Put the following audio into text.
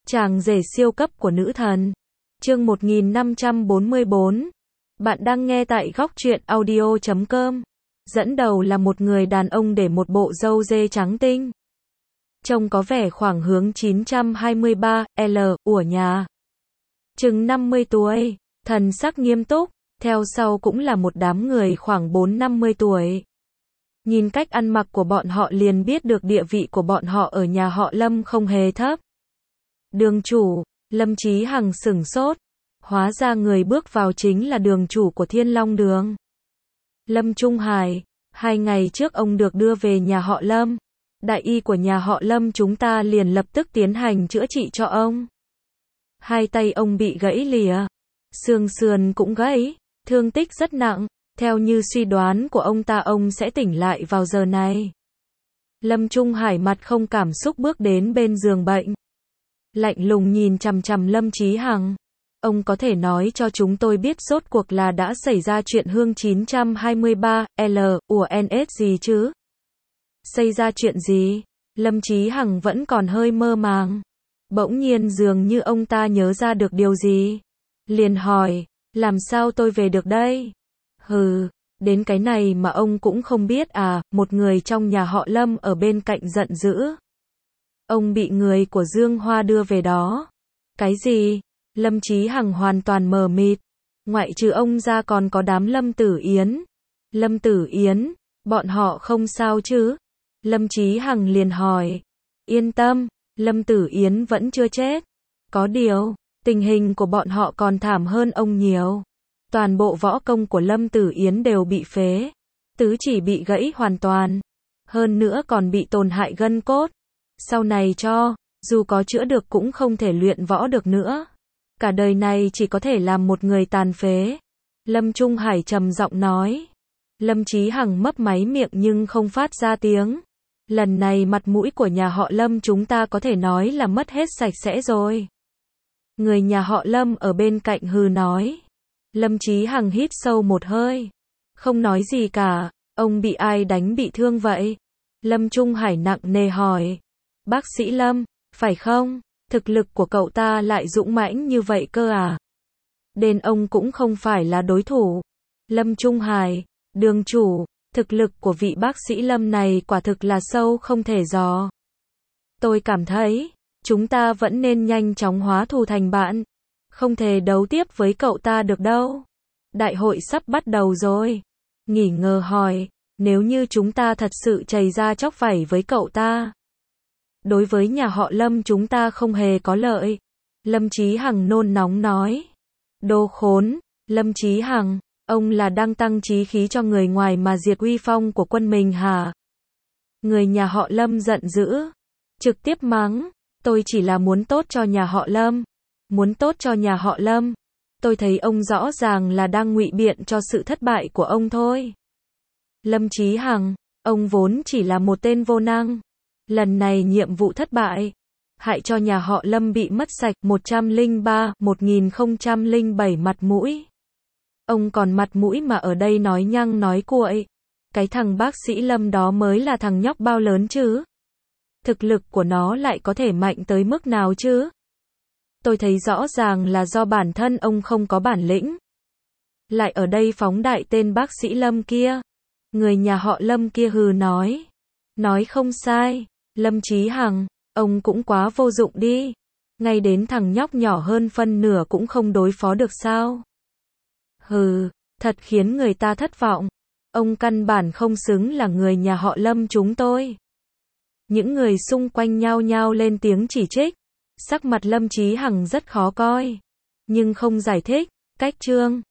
Chàng rể siêu cấp của nữ thần. Chương 1544. Bạn đang nghe tại góc truyện audio.com. Dẫn đầu là một người đàn ông để một bộ râu dê trắng tinh. Trông có vẻ khoảng hướng 923L, của nhà. Chừng 50 tuổi, thần sắc nghiêm túc, theo sau cũng là một đám người khoảng 4-50 tuổi. Nhìn cách ăn mặc của bọn họ liền biết được địa vị của bọn họ ở nhà họ Lâm không hề thấp. Đường chủ, Lâm Chí Hằng sửng sốt. Hóa ra người bước vào chính là đường chủ của Thiên Long Đường. Lâm Trung Hải, 2 ngày trước ông được đưa về nhà họ Lâm. Đại y của nhà họ Lâm chúng ta liền lập tức tiến hành chữa trị cho ông. 2 tay ông bị gãy lìa, xương sườn cũng gãy, thương tích rất nặng. Theo như suy đoán của ông sẽ tỉnh lại vào giờ này. Lâm Trung Hải mặt không cảm xúc bước đến bên giường bệnh. Lạnh lùng nhìn chằm chằm Lâm Chí Hằng. Ông có thể nói cho chúng tôi biết rốt cuộc là đã xảy ra chuyện hương 923L, UNS gì chứ? Xảy ra chuyện gì? Lâm Chí Hằng vẫn còn hơi mơ màng. Bỗng nhiên dường như ông ta nhớ ra được điều gì. Liền hỏi, làm sao tôi về được đây? Hừ, đến cái này mà ông cũng không biết à? Một người trong nhà họ Lâm ở bên cạnh giận dữ. Ông bị người của Dương Hoa đưa về đó. Cái gì? Lâm Chí Hằng hoàn toàn mờ mịt. Ngoại trừ ông ra còn có đám Lâm Tử Yến. Lâm Tử Yến, bọn họ không sao chứ? Lâm Chí Hằng liền hỏi. Yên tâm, Lâm Tử Yến vẫn chưa chết. Có điều, tình hình của bọn họ còn thảm hơn ông nhiều. Toàn bộ võ công của Lâm Tử Yến đều bị phế. Tứ chỉ bị gãy hoàn toàn. Hơn nữa còn bị tổn hại gân cốt. Sau này dù có chữa được cũng không thể luyện võ được nữa. Cả đời này chỉ có thể làm một người tàn phế. Lâm Trung Hải trầm giọng nói. Lâm Chí Hằng mấp máy miệng nhưng không phát ra tiếng. Lần này mặt mũi của nhà họ Lâm chúng ta có thể nói là mất hết sạch sẽ rồi. Người nhà họ Lâm ở bên cạnh hừ nói. Lâm Chí Hằng hít sâu một hơi. Không nói gì cả, ông bị ai đánh bị thương vậy? Lâm Trung Hải nặng nề hỏi. Bác sĩ Lâm, phải không? Thực lực của cậu ta lại dũng mãnh như vậy cơ à? Đến ông cũng không phải là đối thủ. Lâm Trung Hải, đường chủ, thực lực của vị bác sĩ Lâm này quả thực là sâu không thể dò. Tôi cảm thấy, chúng ta vẫn nên nhanh chóng hóa thù thành bạn. Không thể đấu tiếp với cậu ta được đâu. Đại hội sắp bắt đầu rồi. Nghỉ ngờ hỏi, nếu như chúng ta thật sự chày ra chóc vảy với cậu ta. Đối với nhà họ Lâm chúng ta không hề có lợi. Lâm Chí Hằng nôn nóng nói. Đồ khốn, Lâm Chí Hằng, ông là đang tăng chí khí cho người ngoài mà diệt uy phong của quân mình hả? Người nhà họ Lâm giận dữ. Trực tiếp mắng, tôi chỉ là muốn tốt cho nhà họ Lâm. Muốn tốt cho nhà họ Lâm. Tôi thấy ông rõ ràng là đang ngụy biện cho sự thất bại của ông thôi. Lâm Chí Hằng, ông vốn chỉ là một tên vô năng. Lần này nhiệm vụ thất bại, hại cho nhà họ Lâm bị mất sạch 103-1007 mặt mũi. Ông còn mặt mũi mà ở đây nói nhăng nói cuội. Cái thằng bác sĩ Lâm đó mới là thằng nhóc bao lớn chứ? Thực lực của nó lại có thể mạnh tới mức nào chứ? Tôi thấy rõ ràng là do bản thân ông không có bản lĩnh. Lại ở đây phóng đại tên bác sĩ Lâm kia. Người nhà họ Lâm kia hừ nói. Nói không sai, Lâm Chí Hằng, ông cũng quá vô dụng đi. Ngay đến thằng nhóc nhỏ hơn phân nửa cũng không đối phó được sao? Hừ, thật khiến người ta thất vọng. Ông căn bản không xứng là người nhà họ Lâm chúng tôi. Những người xung quanh nhao nhao lên tiếng chỉ trích. Sắc mặt Lâm Chí Hằng rất khó coi. Nhưng không giải thích, cách trương.